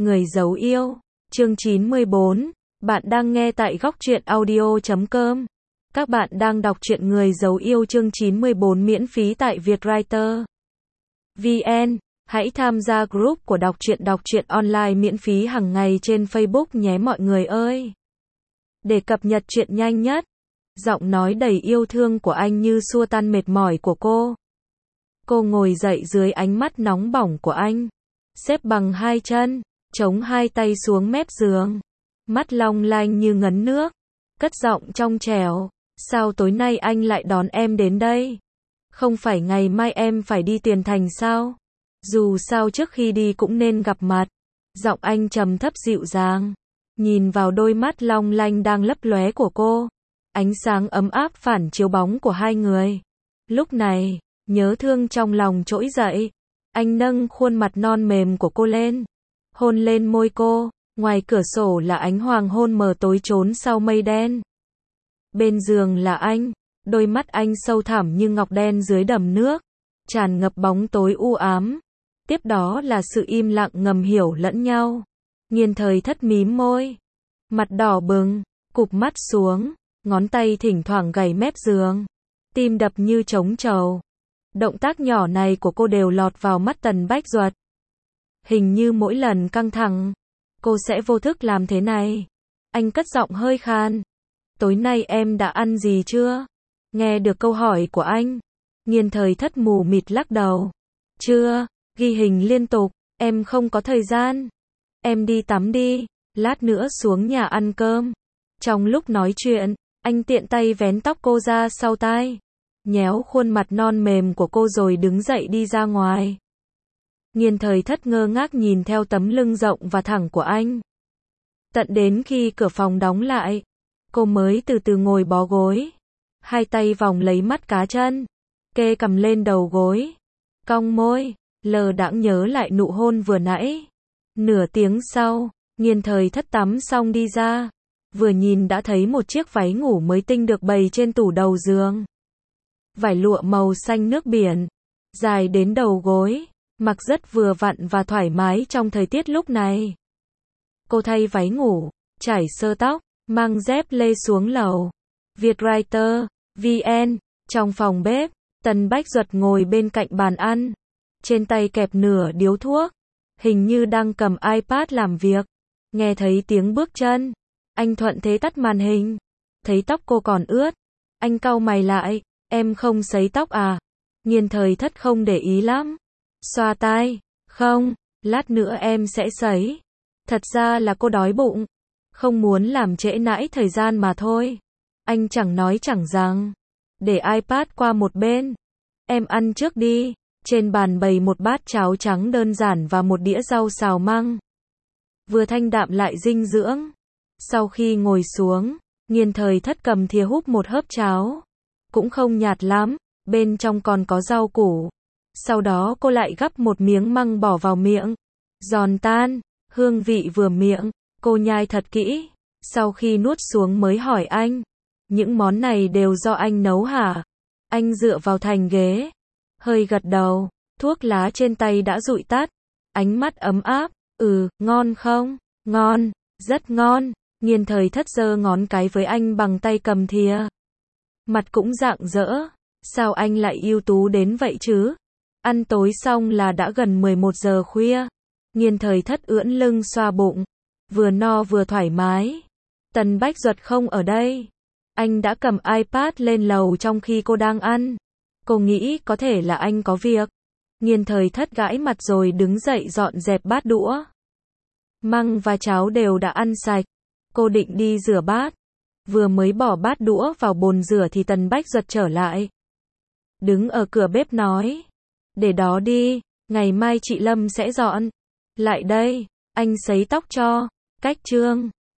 Người giấu yêu, chương 94, bạn đang nghe tại góc truyện audio.com. Các bạn đang đọc truyện Người giấu yêu chương 94 miễn phí tại Vietwriter VN. Hãy tham gia group của đọc truyện online miễn phí hàng ngày trên Facebook nhé mọi người ơi. Để cập nhật truyện nhanh nhất, giọng nói đầy yêu thương của anh như xua tan mệt mỏi của cô. Cô ngồi dậy dưới ánh mắt nóng bỏng của anh, xếp bằng hai chân, chống hai tay xuống mép giường, mắt long lanh như ngấn nước, cất giọng trong trẻo, sao tối nay anh lại đón em đến đây? Không phải ngày mai em phải đi Tiền Thành sao? Dù sao trước khi đi cũng nên gặp mặt. Giọng anh trầm thấp dịu dàng, nhìn vào đôi mắt long lanh đang lấp lóe của cô, ánh sáng ấm áp phản chiếu bóng của hai người. Lúc này, nhớ thương trong lòng trỗi dậy, anh nâng khuôn mặt non mềm của cô lên, hôn lên môi cô. Ngoài cửa sổ là ánh hoàng hôn mờ tối trốn sau mây đen. Bên giường là anh, đôi mắt anh sâu thẳm như ngọc đen dưới đầm nước, tràn ngập bóng tối u ám. Tiếp đó là sự im lặng ngầm hiểu lẫn nhau. Nghiên Thời Thất mím môi, mặt đỏ bừng, cụp mắt xuống, ngón tay thỉnh thoảng gảy mép giường, tim đập như trống trầu. Động tác nhỏ này của cô đều lọt vào mắt Tần Bách Duật. Hình như mỗi lần căng thẳng, cô sẽ vô thức làm thế này. Anh cất giọng hơi khan. Tối nay em đã ăn gì chưa? Nghe được câu hỏi của anh, Nghiên Thời Thất mù mịt lắc đầu. Chưa, ghi hình liên tục, em không có thời gian. Em đi tắm đi, lát nữa xuống nhà ăn cơm. Trong lúc nói chuyện, anh tiện tay vén tóc cô ra sau tai, nhéo khuôn mặt non mềm của cô rồi đứng dậy đi ra ngoài. Nghiên Thời Thất ngơ ngác nhìn theo tấm lưng rộng và thẳng của anh. Tận đến khi cửa phòng đóng lại, cô mới từ từ ngồi bó gối, hai tay vòng lấy mắt cá chân, kê cằm lên đầu gối, cong môi, lờ đãng nhớ lại nụ hôn vừa nãy. Nửa tiếng sau, Nghiên Thời Thất tắm xong đi ra, vừa nhìn đã thấy một chiếc váy ngủ mới tinh được bày trên tủ đầu giường. Vải lụa màu xanh nước biển, dài đến đầu gối, mặc rất vừa vặn và thoải mái trong thời tiết lúc này. Cô thay váy ngủ, chải sơ tóc, mang dép lê xuống lầu. Vietwriter VN. Trong phòng bếp, Tần Bách Duật ngồi bên cạnh bàn ăn, trên tay kẹp nửa điếu thuốc, hình như đang cầm iPad làm việc. Nghe thấy tiếng bước chân, anh thuận thế tắt màn hình. Thấy tóc cô còn ướt, anh cau mày lại. Em không sấy tóc à? Nghiên Thời Thất không để ý lắm, xoa tai. Không, lát nữa em sẽ sấy. Thật ra là cô đói bụng, không muốn làm trễ nải thời gian mà thôi. Anh chẳng nói chẳng rằng, để iPad qua một bên. Em ăn trước đi. Trên bàn bày một bát cháo trắng đơn giản và một đĩa rau xào măng, vừa thanh đạm lại dinh dưỡng. Sau khi ngồi xuống, Nghiên Thời Thất cầm thìa húp một hớp cháo, cũng không nhạt lắm, bên trong còn có rau củ. Sau đó cô lại gắp một miếng măng bỏ vào miệng, giòn tan, hương vị vừa miệng, cô nhai thật kỹ. Sau khi nuốt xuống mới hỏi anh, những món này đều do anh nấu hả? Anh dựa vào thành ghế, hơi gật đầu, thuốc lá trên tay đã dụi tắt, ánh mắt ấm áp. Ngon không? Ngon, rất ngon. Nghiên Thời Thất giơ ngón cái với anh bằng tay cầm thìa, mặt cũng rạng rỡ. Sao anh lại ưu tú đến vậy chứ? Ăn tối xong là đã gần 11 giờ khuya. Nghiên Thời Thất ưỡn lưng xoa bụng, vừa no vừa thoải mái. Tần Bách Duật không ở đây, anh đã cầm iPad lên lầu trong khi cô đang ăn. Cô nghĩ có thể là anh có việc. Nghiên Thời Thất gãi mặt rồi đứng dậy dọn dẹp bát đũa. Măng và cháo đều đã ăn sạch. Cô định đi rửa bát, vừa mới bỏ bát đũa vào bồn rửa thì Tần Bách Duật trở lại, đứng ở cửa bếp nói, để đó đi, ngày mai chị Lâm sẽ dọn lại đây, anh sấy tóc cho. Cách chương